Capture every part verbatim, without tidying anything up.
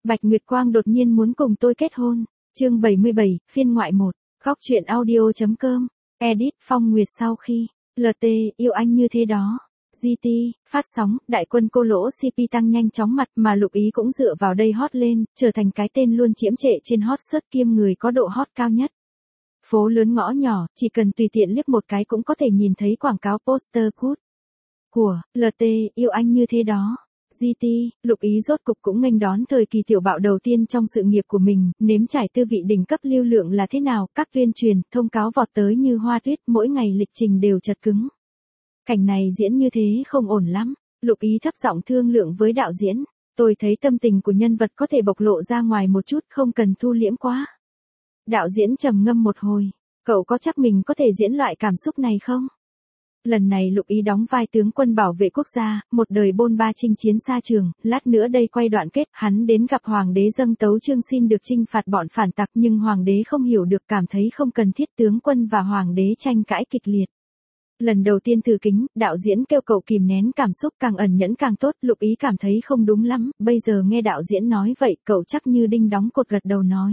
Bạch Nguyệt Quang đột nhiên muốn cùng tôi kết hôn. Chương bảy mươi bảy, phiên ngoại một. Góc truyện audio.com. Edit Phong Nguyệt sau khi. lờ tê, yêu anh như thế đó. giê tê, phát sóng, đại quân cô lỗ xê pê tăng nhanh chóng mặt mà Lục Ý cũng dựa vào đây hot lên, trở thành cái tên luôn chiếm trệ trên hot search kiêm người có độ hot cao nhất. Phố lớn ngõ nhỏ, chỉ cần tùy tiện liếc một cái cũng có thể nhìn thấy quảng cáo poster cút của lờ tê, yêu anh như thế đó. giê tê, Lục Ý rốt cục cũng nghênh đón thời kỳ tiểu bạo đầu tiên trong sự nghiệp của mình, nếm trải tư vị đỉnh cấp lưu lượng là thế nào, các tuyên truyền, thông cáo vọt tới như hoa tuyết, mỗi ngày lịch trình đều chật cứng. Cảnh này diễn như thế không ổn lắm, Lục Ý thấp giọng thương lượng với đạo diễn, tôi thấy tâm tình của nhân vật có thể bộc lộ ra ngoài một chút, không cần thu liễm quá. Đạo diễn trầm ngâm một hồi, cậu có chắc mình có thể diễn loại cảm xúc này không? Lần này Lục Ý đóng vai tướng quân bảo vệ quốc gia, một đời bôn ba chinh chiến xa trường, lát nữa đây quay đoạn kết, hắn đến gặp hoàng đế dâng tấu chương xin được chinh phạt bọn phản tặc, nhưng hoàng đế không hiểu được, cảm thấy không cần thiết, tướng quân và hoàng đế tranh cãi kịch liệt. Lần đầu tiên thử kính, đạo diễn kêu cậu kìm nén cảm xúc, càng ẩn nhẫn càng tốt, Lục Ý cảm thấy không đúng lắm, bây giờ nghe đạo diễn nói vậy, cậu chắc như đinh đóng cột gật đầu nói.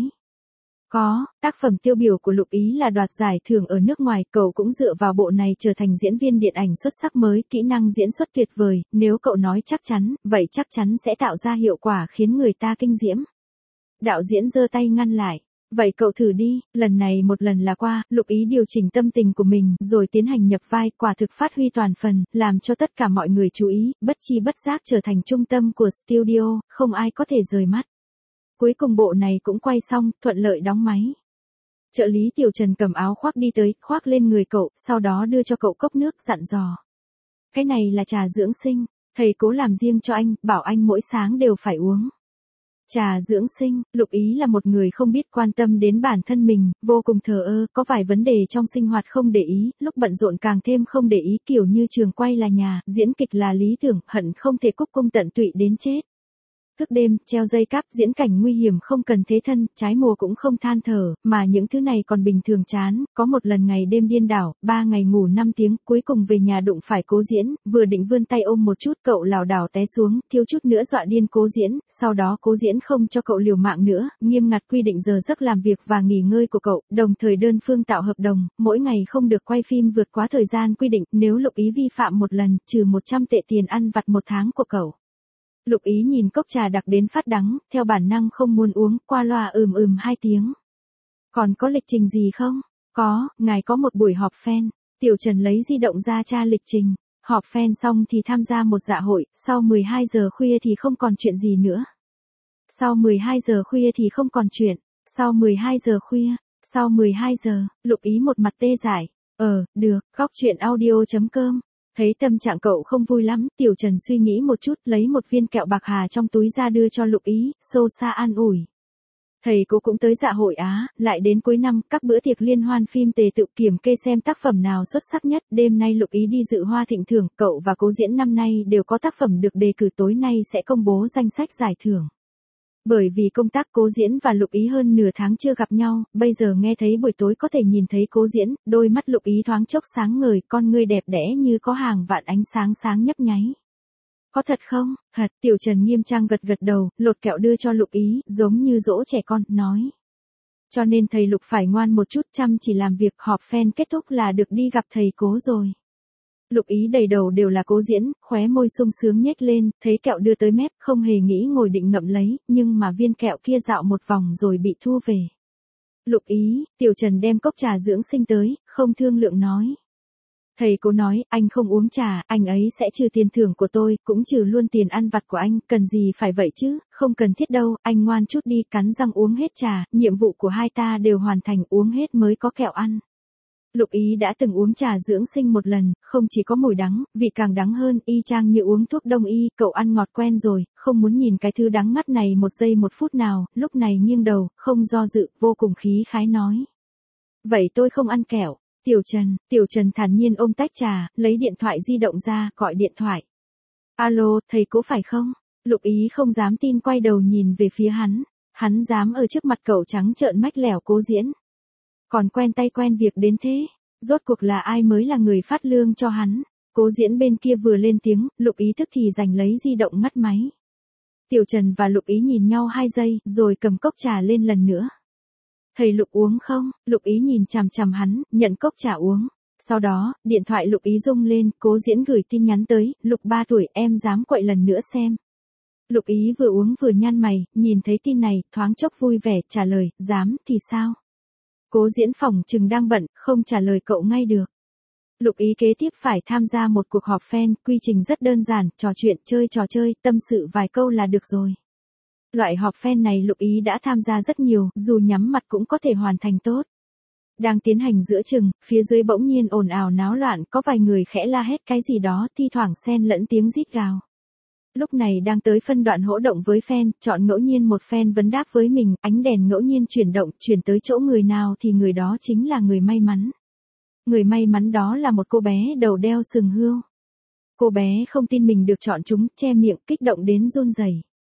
Có, tác phẩm tiêu biểu của Lục Ý là đoạt giải thưởng ở nước ngoài, cậu cũng dựa vào bộ này trở thành diễn viên điện ảnh xuất sắc mới, kỹ năng diễn xuất tuyệt vời, nếu cậu nói chắc chắn, vậy chắc chắn sẽ tạo ra hiệu quả khiến người ta kinh diễm. Đạo diễn giơ tay ngăn lại, vậy cậu thử đi, lần này một lần là qua, Lục Ý điều chỉnh tâm tình của mình, rồi tiến hành nhập vai, quả thực phát huy toàn phần, làm cho tất cả mọi người chú ý, bất chi bất giác trở thành trung tâm của studio, không ai có thể rời mắt. Cuối cùng bộ này cũng quay xong, thuận lợi đóng máy. Trợ lý Tiểu Trần cầm áo khoác đi tới, khoác lên người cậu, sau đó đưa cho cậu cốc nước, dặn dò. Cái này là trà dưỡng sinh, thầy cố làm riêng cho anh, bảo anh mỗi sáng đều phải uống. Trà dưỡng sinh, Lục Ý là một người không biết quan tâm đến bản thân mình, vô cùng thờ ơ, có vài vấn đề trong sinh hoạt không để ý, lúc bận rộn càng thêm không để ý, kiểu như trường quay là nhà, diễn kịch là lý tưởng, hận không thể cúc cung tận tụy đến chết. Thức đêm, treo dây cáp, diễn cảnh nguy hiểm không cần thế thân, trái mùa cũng không than thở, mà những thứ này còn bình thường chán, có một lần ngày đêm điên đảo, ba ngày ngủ năm tiếng, cuối cùng về nhà đụng phải Cố Diễn, vừa định vươn tay ôm một chút, cậu lảo đảo té xuống, thiếu chút nữa dọa điên Cố Diễn, sau đó Cố Diễn không cho cậu liều mạng nữa, nghiêm ngặt quy định giờ giấc làm việc và nghỉ ngơi của cậu, đồng thời đơn phương tạo hợp đồng, mỗi ngày không được quay phim vượt quá thời gian quy định, nếu Lục Ý vi phạm một lần, trừ một trăm tệ tiền ăn vặt một tháng của cậu. Lục Ý nhìn cốc trà đặc đến phát đắng, theo bản năng không muốn uống, qua loa ừm ừm hai tiếng. Còn có lịch trình gì không? Có, ngài có một buổi họp fan. Tiểu Trần lấy di động ra tra lịch trình. Họp fan xong thì tham gia một dạ hội, sau mười hai giờ khuya thì không còn chuyện gì nữa. Sau mười hai giờ khuya thì không còn chuyện. Sau mười hai giờ khuya, sau mười hai giờ, Lục Ý một mặt tê dại. Ờ, được, góc truyện audio.com. Thấy tâm trạng cậu không vui lắm, Tiểu Trần suy nghĩ một chút, lấy một viên kẹo bạc hà trong túi ra đưa cho Lục Ý, xô xa an ủi. Thầy cô cũng tới dạ hội Á, lại đến cuối năm, các bữa tiệc liên hoan phim tề tự kiểm kê xem tác phẩm nào xuất sắc nhất, đêm nay Lục Ý đi dự Hoa Thịnh thưởng, cậu và Cố Diễn năm nay đều có tác phẩm được đề cử, tối nay sẽ công bố danh sách giải thưởng. Bởi vì công tác, Cố Diễn và Lục Ý hơn nửa tháng chưa gặp nhau, bây giờ nghe thấy buổi tối có thể nhìn thấy Cố Diễn, đôi mắt Lục Ý thoáng chốc sáng ngời, con ngươi đẹp đẽ như có hàng vạn ánh sáng sáng nhấp nháy. Có thật không? Thật, Tiểu Trần nghiêm trang gật gật đầu, lột kẹo đưa cho Lục Ý, giống như dỗ trẻ con, nói. Cho nên thầy Lục phải ngoan một chút, chăm chỉ làm việc, họp fan kết thúc là được đi gặp thầy Cố rồi. Lục Ý đầy đầu đều là Cố Diễn, khóe môi sung sướng nhếch lên, thấy kẹo đưa tới mép, không hề nghĩ ngồi định ngậm lấy, nhưng mà viên kẹo kia dạo một vòng rồi bị thu về. Lục Ý, Tiểu Trần đem cốc trà dưỡng sinh tới, không thương lượng nói. Thầy Cố nói, anh không uống trà, anh ấy sẽ trừ tiền thưởng của tôi, cũng trừ luôn tiền ăn vặt của anh, cần gì phải vậy chứ, không cần thiết đâu, anh ngoan chút đi, cắn răng uống hết trà, nhiệm vụ của hai ta đều hoàn thành, uống hết mới có kẹo ăn. Lục Ý đã từng uống trà dưỡng sinh một lần, không chỉ có mùi đắng, vị càng đắng hơn, y chang như uống thuốc đông y, cậu ăn ngọt quen rồi, không muốn nhìn cái thứ đắng ngắt này một giây một phút nào, lúc này nghiêng đầu, không do dự, vô cùng khí khái nói. Vậy tôi không ăn kẹo. Tiểu Trần, Tiểu Trần thản nhiên ôm tách trà, lấy điện thoại di động ra, gọi điện thoại. Alo, thầy Cố phải không? Lục Ý không dám tin quay đầu nhìn về phía hắn, hắn dám ở trước mặt cậu trắng trợn mách lẻo Cố Diễn. Còn quen tay quen việc đến thế, rốt cuộc là ai mới là người phát lương cho hắn? Cố Diễn bên kia vừa lên tiếng, Lục Ý tức thì giành lấy di động ngắt máy. Tiểu Trần và Lục Ý nhìn nhau hai giây, rồi cầm cốc trà lên lần nữa. Thầy Lục uống không? Lục Ý nhìn chằm chằm hắn, nhận cốc trà uống. Sau đó, điện thoại Lục Ý rung lên, Cố Diễn gửi tin nhắn tới, Lục ba tuổi, em dám quậy lần nữa xem. Lục Ý vừa uống vừa nhăn mày, nhìn thấy tin này, thoáng chốc vui vẻ, trả lời, dám thì sao? Cố Diễn phỏng chừng đang bận, không trả lời cậu ngay được. Lục Ý kế tiếp phải tham gia một cuộc họp fan, quy trình rất đơn giản, trò chuyện, chơi trò chơi, tâm sự vài câu là được rồi. Loại họp fan này Lục Ý đã tham gia rất nhiều, dù nhắm mặt cũng có thể hoàn thành tốt. Đang tiến hành giữa chừng, phía dưới bỗng nhiên ồn ào náo loạn, có vài người khẽ la hét cái gì đó, thi thoảng xen lẫn tiếng rít gào. Lúc này đang tới phân đoạn hỗ động với fan, chọn ngẫu nhiên một fan vấn đáp với mình, ánh đèn ngẫu nhiên chuyển động, chuyển tới chỗ người nào thì người đó chính là người may mắn. Người may mắn đó là một cô bé đầu đeo sừng hươu. Cô bé không tin mình được chọn chúng, che miệng, kích động đến run rẩy.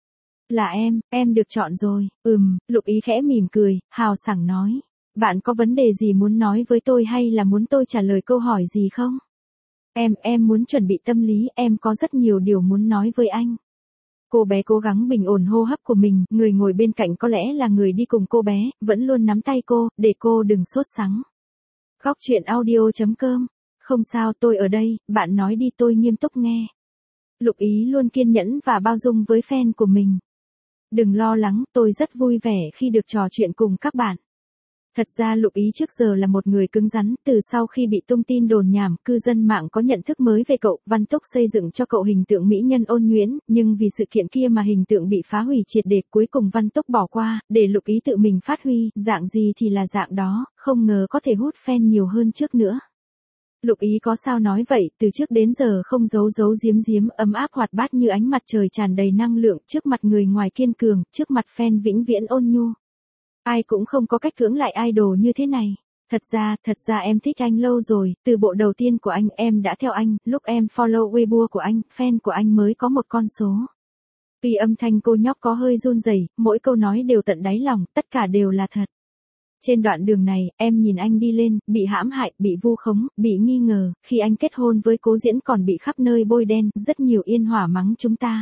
Là em, em được chọn rồi, ừm, Lục Ý khẽ mỉm cười, hào sảng nói. Bạn có vấn đề gì muốn nói với tôi hay là muốn tôi trả lời câu hỏi gì không? Em, em muốn chuẩn bị tâm lý, em có rất nhiều điều muốn nói với anh. Cô bé cố gắng bình ổn hô hấp của mình, người ngồi bên cạnh có lẽ là người đi cùng cô bé, vẫn luôn nắm tay cô, để cô đừng sốt sắng. Góc truyện audio chấm com. Không sao, tôi ở đây, bạn nói đi, tôi nghiêm túc nghe. Lục Ý luôn kiên nhẫn và bao dung với fan của mình. Đừng lo lắng, tôi rất vui vẻ khi được trò chuyện cùng các bạn. Thật ra Lục Ý trước giờ là một người cứng rắn, từ sau khi bị tung tin đồn nhảm, cư dân mạng có nhận thức mới về cậu, Văn Túc xây dựng cho cậu hình tượng mỹ nhân ôn nhuyễn, nhưng vì sự kiện kia mà hình tượng bị phá hủy triệt để, cuối cùng Văn Túc bỏ qua, để Lục Ý tự mình phát huy, dạng gì thì là dạng đó, không ngờ có thể hút fan nhiều hơn trước nữa. Lục Ý có sao nói vậy, từ trước đến giờ không giấu giấu giếm giếm, ấm áp hoạt bát như ánh mặt trời tràn đầy năng lượng, trước mặt người ngoài kiên cường, trước mặt fan vĩnh viễn ôn nhu. Ai cũng không có cách cưỡng lại idol như thế này. Thật ra, thật ra em thích anh lâu rồi, từ bộ đầu tiên của anh em đã theo anh, lúc em follow Weibo của anh, fan của anh mới có một con số. Vì âm thanh cô nhóc có hơi run rẩy, mỗi câu nói đều tận đáy lòng, tất cả đều là thật. Trên đoạn đường này, em nhìn anh đi lên, bị hãm hại, bị vu khống, bị nghi ngờ, khi anh kết hôn với Cố Diễn còn bị khắp nơi bôi đen, rất nhiều yên hỏa mắng chúng ta.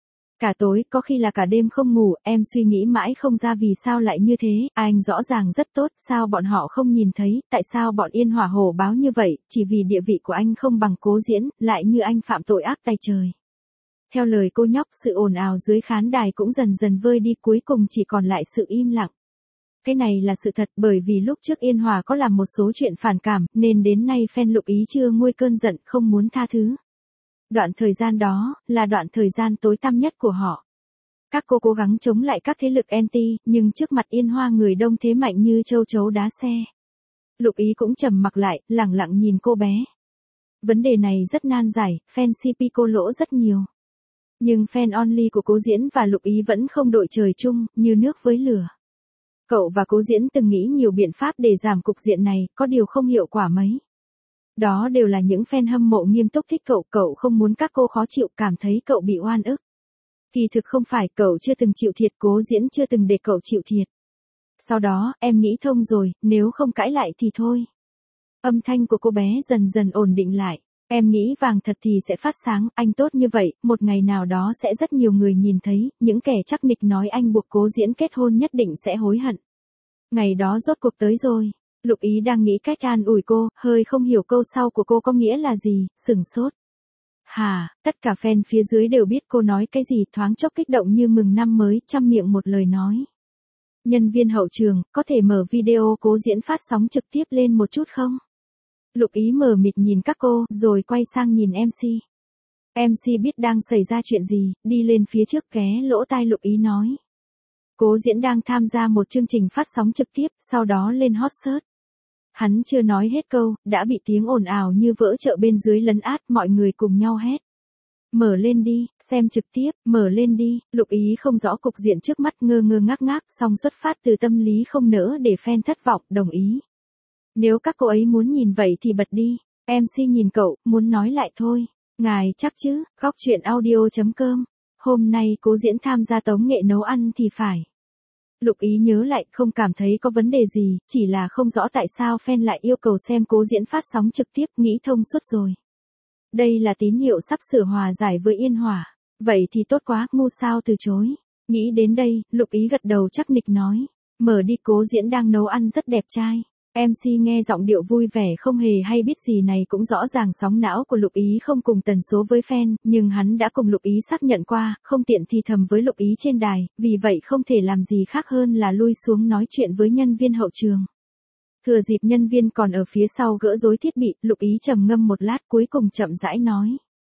Cả tối, có khi là cả đêm không ngủ, em suy nghĩ mãi không ra vì sao lại như thế, anh rõ ràng rất tốt, sao bọn họ không nhìn thấy, tại sao bọn yên hỏa hổ báo như vậy, chỉ vì địa vị của anh không bằng Cố Diễn, lại như anh phạm tội ác tay trời. Theo lời cô nhóc, sự ồn ào dưới khán đài cũng dần dần vơi đi, cuối cùng chỉ còn lại sự im lặng. Cái này là sự thật, bởi vì lúc trước Yên Hòa có làm một số chuyện phản cảm, nên đến nay fan Lục Ý chưa nguôi cơn giận, không muốn tha thứ. Đoạn thời gian đó, là đoạn thời gian tối tăm nhất của họ. Các cô cố gắng chống lại các thế lực anti, nhưng trước mặt Yên Hoa người đông thế mạnh như châu chấu đá xe. Lục Ý cũng trầm mặc lại, lẳng lặng nhìn cô bé. Vấn đề này rất nan giải, fan xê pê cô lỗ rất nhiều. Nhưng fan only của Cố Diễn và Lục Ý vẫn không đội trời chung, như nước với lửa. Cậu và Cố Diễn từng nghĩ nhiều biện pháp để giảm cục diện này, có điều không hiệu quả mấy. Đó đều là những fan hâm mộ nghiêm túc thích cậu, cậu không muốn các cô khó chịu, cảm thấy cậu bị oan ức. Kỳ thực không phải, cậu chưa từng chịu thiệt, Cố Diễn chưa từng để cậu chịu thiệt. Sau đó, em nghĩ thông rồi, nếu không cãi lại thì thôi. Âm thanh của cô bé dần dần ổn định lại. Em nghĩ vàng thật thì sẽ phát sáng, anh tốt như vậy, một ngày nào đó sẽ rất nhiều người nhìn thấy, những kẻ chắc nịch nói anh buộc Cố Diễn kết hôn nhất định sẽ hối hận. Ngày đó rốt cuộc tới rồi. Lục Ý đang nghĩ cách an ủi cô, hơi không hiểu câu sau của cô có nghĩa là gì, sửng sốt. Hà, tất cả fan phía dưới đều biết cô nói cái gì, thoáng chốc kích động như mừng năm mới, trăm miệng một lời nói. Nhân viên hậu trường, có thể mở video Cố Diễn phát sóng trực tiếp lên một chút không? Lục Ý mờ mịt nhìn các cô, rồi quay sang nhìn em xê. em xê biết đang xảy ra chuyện gì, đi lên phía trước ké lỗ tai Lục Ý nói. Cố Diễn đang tham gia một chương trình phát sóng trực tiếp, sau đó lên hot search. Hắn chưa nói hết câu, đã bị tiếng ồn ào như vỡ chợ bên dưới lấn át, mọi người cùng nhau hét. Mở lên đi, xem trực tiếp, mở lên đi. Lục Ý không rõ cục diện trước mắt, ngơ ngơ ngác ngác, song xuất phát từ tâm lý không nỡ để fan thất vọng, đồng ý. Nếu các cô ấy muốn nhìn vậy thì bật đi. em xê nhìn cậu, muốn nói lại thôi. Ngài chắc chứ, góc truyện audio chấm com. Hôm nay Cố Diễn tham gia tống nghệ nấu ăn thì phải. Lục Ý nhớ lại, không cảm thấy có vấn đề gì, chỉ là không rõ tại sao fan lại yêu cầu xem Cố Diễn phát sóng trực tiếp, nghĩ thông suốt rồi. Đây là tín hiệu sắp sửa hòa giải với Yên Hòa. Vậy thì tốt quá, ngu sao từ chối. Nghĩ đến đây, Lục Ý gật đầu chắc nịch nói. Mở đi, Cố Diễn đang nấu ăn rất đẹp trai. em xê nghe giọng điệu vui vẻ không hề hay biết gì này cũng rõ ràng sóng não của Lục Ý không cùng tần số với fan, nhưng hắn đã cùng Lục Ý xác nhận qua, không tiện thì thầm với Lục Ý trên đài, vì vậy không thể làm gì khác hơn là lui xuống nói chuyện với nhân viên hậu trường. Thừa dịp nhân viên còn ở phía sau gỡ rối thiết bị, Lục Ý trầm ngâm một lát cuối cùng chậm rãi nói.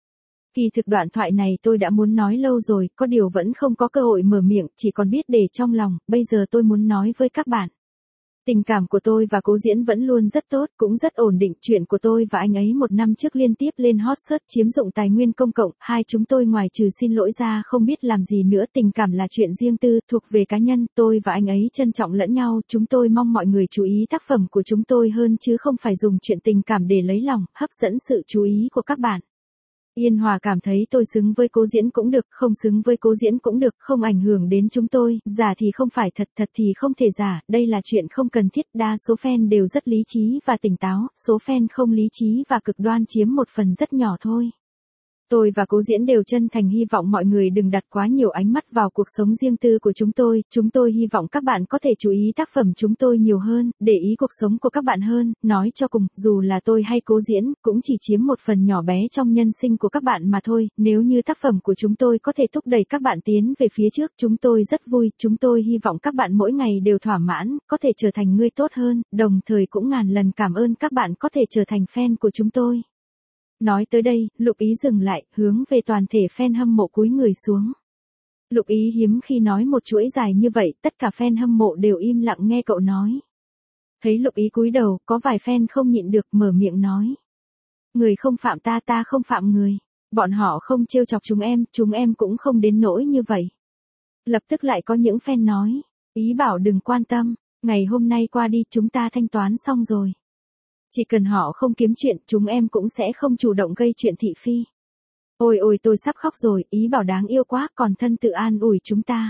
Kỳ thực đoạn thoại này tôi đã muốn nói lâu rồi, có điều vẫn không có cơ hội mở miệng, chỉ còn biết để trong lòng, bây giờ tôi muốn nói với các bạn. Tình cảm của tôi và Cố Diễn vẫn luôn rất tốt, cũng rất ổn định. Chuyện của tôi và anh ấy một năm trước liên tiếp lên hot search chiếm dụng tài nguyên công cộng, hai chúng tôi ngoài trừ xin lỗi ra không biết làm gì nữa. Tình cảm là chuyện riêng tư, thuộc về cá nhân, tôi và anh ấy trân trọng lẫn nhau. Chúng tôi mong mọi người chú ý tác phẩm của chúng tôi hơn chứ không phải dùng chuyện tình cảm để lấy lòng, hấp dẫn sự chú ý của các bạn. Yên Hòa cảm thấy tôi xứng với Cố Diễn cũng được, không xứng với Cố Diễn cũng được, không ảnh hưởng đến chúng tôi, giả thì không phải thật, thật thì không thể giả, đây là chuyện không cần thiết, đa số fan đều rất lý trí và tỉnh táo, số fan không lý trí và cực đoan chiếm một phần rất nhỏ thôi. Tôi và Cố Diễn đều chân thành hy vọng mọi người đừng đặt quá nhiều ánh mắt vào cuộc sống riêng tư của chúng tôi, chúng tôi hy vọng các bạn có thể chú ý tác phẩm chúng tôi nhiều hơn, để ý cuộc sống của các bạn hơn, nói cho cùng, dù là tôi hay Cố Diễn, cũng chỉ chiếm một phần nhỏ bé trong nhân sinh của các bạn mà thôi, nếu như tác phẩm của chúng tôi có thể thúc đẩy các bạn tiến về phía trước, chúng tôi rất vui, chúng tôi hy vọng các bạn mỗi ngày đều thỏa mãn, có thể trở thành người tốt hơn, đồng thời cũng ngàn lần cảm ơn các bạn có thể trở thành fan của chúng tôi. Nói tới đây, Lục Ý dừng lại, hướng về toàn thể fan hâm mộ cúi người xuống. Lục Ý hiếm khi nói một chuỗi dài như vậy, tất cả fan hâm mộ đều im lặng nghe cậu nói. Thấy Lục Ý cúi đầu, có vài fan không nhịn được mở miệng nói. Người không phạm ta, ta không phạm người. Bọn họ không trêu chọc chúng em, chúng em cũng không đến nỗi như vậy. Lập tức lại có những fan nói. Ý bảo đừng quan tâm, ngày hôm nay qua đi chúng ta thanh toán xong rồi. Chỉ cần họ không kiếm chuyện, chúng em cũng sẽ không chủ động gây chuyện thị phi. Ôi ôi tôi sắp khóc rồi, Ý bảo đáng yêu quá, còn thân tự an ủi chúng ta.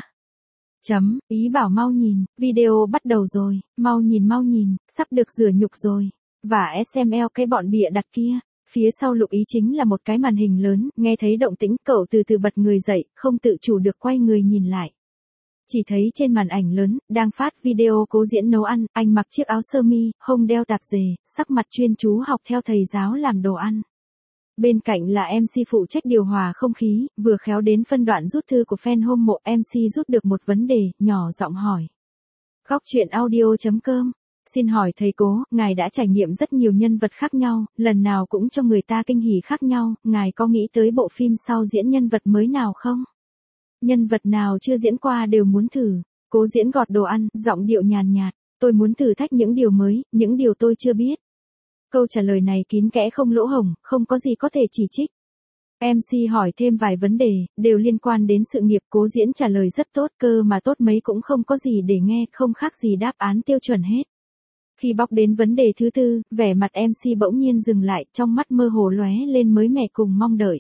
Chấm, Ý bảo mau nhìn, video bắt đầu rồi, mau nhìn mau nhìn, sắp được rửa nhục rồi. Và ét em lờ cái bọn bịa đặt kia. Phía sau Lục Ý chính là một cái màn hình lớn, nghe thấy động tĩnh cậu từ từ bật người dậy, không tự chủ được quay người nhìn lại. Chỉ thấy trên màn ảnh lớn, đang phát video Cố Diễn nấu ăn, anh mặc chiếc áo sơ mi, hông đeo tạp dề, sắc mặt chuyên chú học theo thầy giáo làm đồ ăn. Bên cạnh là em xê phụ trách điều hòa không khí, vừa khéo đến phân đoạn rút thư của fan hâm mộ, em xê rút được một vấn đề, nhỏ giọng hỏi. Góc truyện audio chấm com. Xin hỏi thầy Cố, ngài đã trải nghiệm rất nhiều nhân vật khác nhau, lần nào cũng cho người ta kinh hỉ khác nhau, ngài có nghĩ tới bộ phim sau diễn nhân vật mới nào không? Nhân vật nào chưa diễn qua đều muốn thử. Cố Diễn gọt đồ ăn, giọng điệu nhàn nhạt. Tôi muốn thử thách những điều mới, những điều tôi chưa biết. Câu trả lời này kín kẽ không lỗ hổng, không có gì có thể chỉ trích. em xê hỏi thêm vài vấn đề, đều liên quan đến sự nghiệp. Cố Diễn trả lời rất tốt, cơ mà tốt mấy cũng không có gì để nghe, không khác gì đáp án tiêu chuẩn hết. Khi bóc đến vấn đề thứ tư, vẻ mặt em xê bỗng nhiên dừng lại, trong mắt mơ hồ lóe lên mới mẻ cùng mong đợi.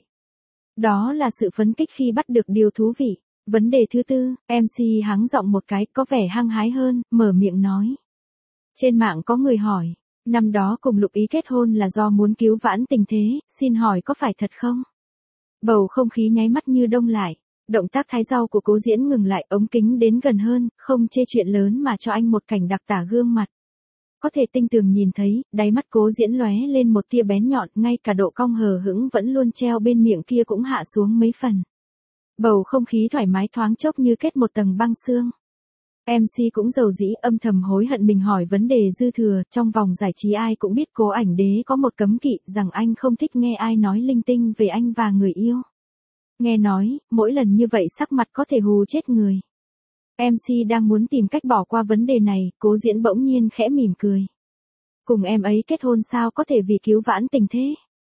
Đó là sự phấn kích khi bắt được điều thú vị. Vấn đề thứ tư, em xê hắng giọng một cái, có vẻ hăng hái hơn, mở miệng nói. Trên mạng có người hỏi, năm đó cùng Lục Ý kết hôn là do muốn cứu vãn tình thế, xin hỏi có phải thật không? Bầu không khí nháy mắt như đông lại. Động tác thái rau của Cố Diễn ngừng lại, ống kính đến gần hơn, không chê chuyện lớn mà cho anh một cảnh đặc tả gương mặt. Có thể tinh tường nhìn thấy, đáy mắt Cố Diễn lóe lên một tia bén nhọn, ngay cả độ cong hờ hững vẫn luôn treo bên miệng kia cũng hạ xuống mấy phần. Bầu không khí thoải mái thoáng chốc như kết một tầng băng xương. em xê cũng dầu dĩ âm thầm hối hận mình hỏi vấn đề dư thừa, trong vòng giải trí ai cũng biết Cố Ảnh Đế có một cấm kỵ rằng anh không thích nghe ai nói linh tinh về anh và người yêu. Nghe nói, mỗi lần như vậy sắc mặt có thể hù chết người. em xê đang muốn tìm cách bỏ qua vấn đề này, Cố Diễn bỗng nhiên khẽ mỉm cười. Cùng em ấy kết hôn sao có thể vì cứu vãn tình thế?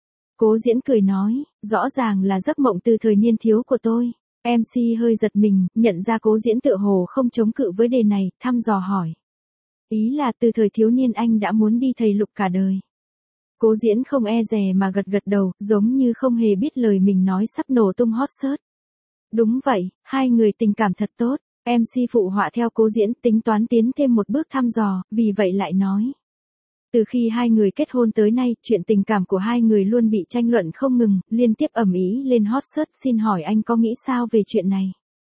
Cố Diễn cười nói, rõ ràng là giấc mộng từ thời niên thiếu của tôi. em xê hơi giật mình, nhận ra Cố Diễn tựa hồ không chống cự với đề này, thăm dò hỏi. Ý là từ thời thiếu niên anh đã muốn đi thầy Lục cả đời. Cố Diễn không e dè mà gật gật đầu, giống như không hề biết lời mình nói sắp nổ tung hot search. Đúng vậy, hai người tình cảm thật tốt. em xê phụ họa theo Cố Diễn tính toán tiến thêm một bước thăm dò, vì vậy lại nói. Từ khi hai người kết hôn tới nay, chuyện tình cảm của hai người luôn bị tranh luận không ngừng, liên tiếp ầm ĩ lên hot search. Xin hỏi anh có nghĩ sao về chuyện này?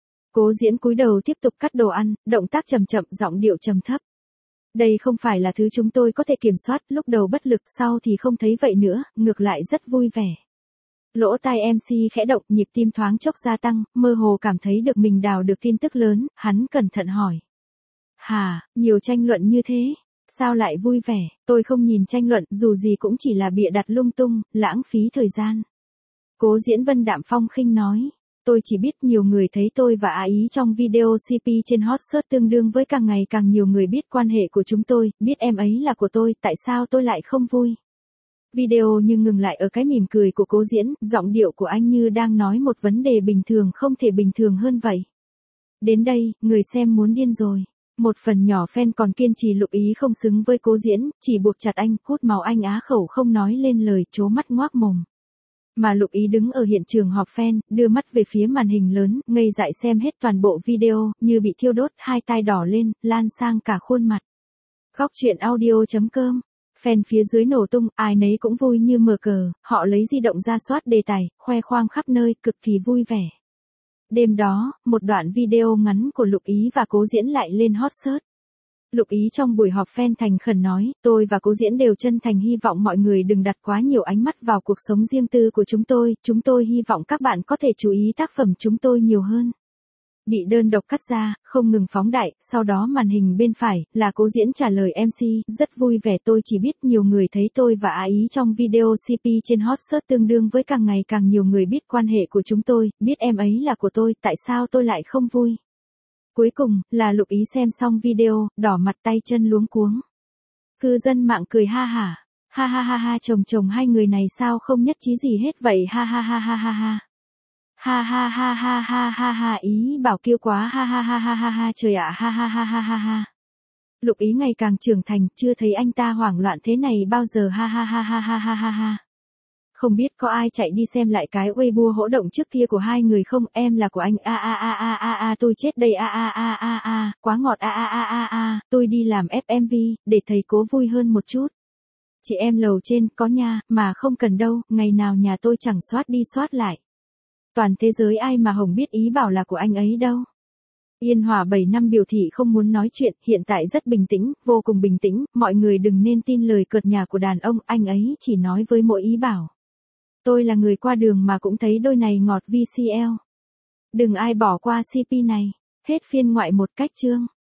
Cố Diễn cúi đầu tiếp tục cắt đồ ăn, động tác chậm chậm, giọng điệu trầm thấp. Đây không phải là thứ chúng tôi có thể kiểm soát, lúc đầu bất lực, sau thì không thấy vậy nữa, ngược lại rất vui vẻ. Lỗ tai em xê khẽ động, nhịp tim thoáng chốc gia tăng, mơ hồ cảm thấy được mình đào được tin tức lớn, hắn cẩn thận hỏi. Hà, nhiều tranh luận như thế, sao lại vui vẻ? Tôi không nhìn tranh luận, dù gì cũng chỉ là bịa đặt lung tung, lãng phí thời gian. Cố Diễn Vân đạm phong khinh nói. Tôi chỉ biết nhiều người thấy tôi và Á Ý trong video xê pê trên hot search tương đương với càng ngày càng nhiều người biết quan hệ của chúng tôi, biết em ấy là của tôi, tại sao tôi lại không vui? Video nhưng ngừng lại ở cái mỉm cười của Cố Diễn, giọng điệu của anh như đang nói một vấn đề bình thường không thể bình thường hơn vậy. Đến đây, người xem muốn điên rồi. Một phần nhỏ fan còn kiên trì Lục Ý không xứng với Cố Diễn, chỉ buộc chặt anh, hút máu anh á khẩu không nói lên lời, trố mắt ngoác mồm. Mà Lục Ý đứng ở hiện trường họp fan, đưa mắt về phía màn hình lớn, ngây dại xem hết toàn bộ video, như bị thiêu đốt, hai tai đỏ lên, lan sang cả khuôn mặt. Góc truyện audio chấm com. Fan phía dưới nổ tung, ai nấy cũng vui như mở cờ, họ lấy di động ra soát đề tài, khoe khoang khắp nơi, cực kỳ vui vẻ. Đêm đó, một đoạn video ngắn của Lục Ý và Cố Diễn lại lên hot search. Lục Ý trong buổi họp fan thành khẩn nói, tôi và Cố Diễn đều chân thành hy vọng mọi người đừng đặt quá nhiều ánh mắt vào cuộc sống riêng tư của chúng tôi, chúng tôi hy vọng các bạn có thể chú ý tác phẩm chúng tôi nhiều hơn. Bị đơn độc cắt ra, không ngừng phóng đại, sau đó màn hình bên phải, là Cố Diễn trả lời em xê, rất vui vẻ tôi chỉ biết nhiều người thấy tôi và Á Ý trong video xê pê trên hot search tương đương với càng ngày càng nhiều người biết quan hệ của chúng tôi, biết em ấy là của tôi, tại sao tôi lại không vui? Cuối cùng, là Lục Ý xem xong video, đỏ mặt tay chân luống cuống. Cư dân mạng cười ha hả, ha ha ha ha chồng chồng hai người này sao không nhất trí gì hết vậy ha ha ha ha ha ha. Ha ha ha ha ha ha ha Ý bảo kêu quá ha ha ha ha ha ha trời ạ ha ha ha ha ha ha. Lục Ý ngày càng trưởng thành, chưa thấy anh ta hoảng loạn thế này bao giờ ha ha ha ha ha ha ha ha. Không biết có ai chạy đi xem lại cái Weibo hỗn động trước kia của hai người không, em là của anh a a a a a a tôi chết đây a a a a a, quá ngọt a a a a a, tôi đi làm ép em vê, để thầy Cố vui hơn một chút. Chị em lầu trên, có nha, mà không cần đâu, ngày nào nhà tôi chẳng soát đi soát lại. Toàn thế giới ai mà Hồng biết Ý bảo là của anh ấy đâu. Yên Hòa bảy năm biểu thị không muốn nói chuyện, hiện tại rất bình tĩnh, vô cùng bình tĩnh, mọi người đừng nên tin lời cợt nhà của đàn ông, anh ấy chỉ nói với mỗi Ý bảo. Tôi là người qua đường mà cũng thấy đôi này ngọt vê xê lờ. Đừng ai bỏ qua xê pê này. Hết phiên ngoại một cách chương.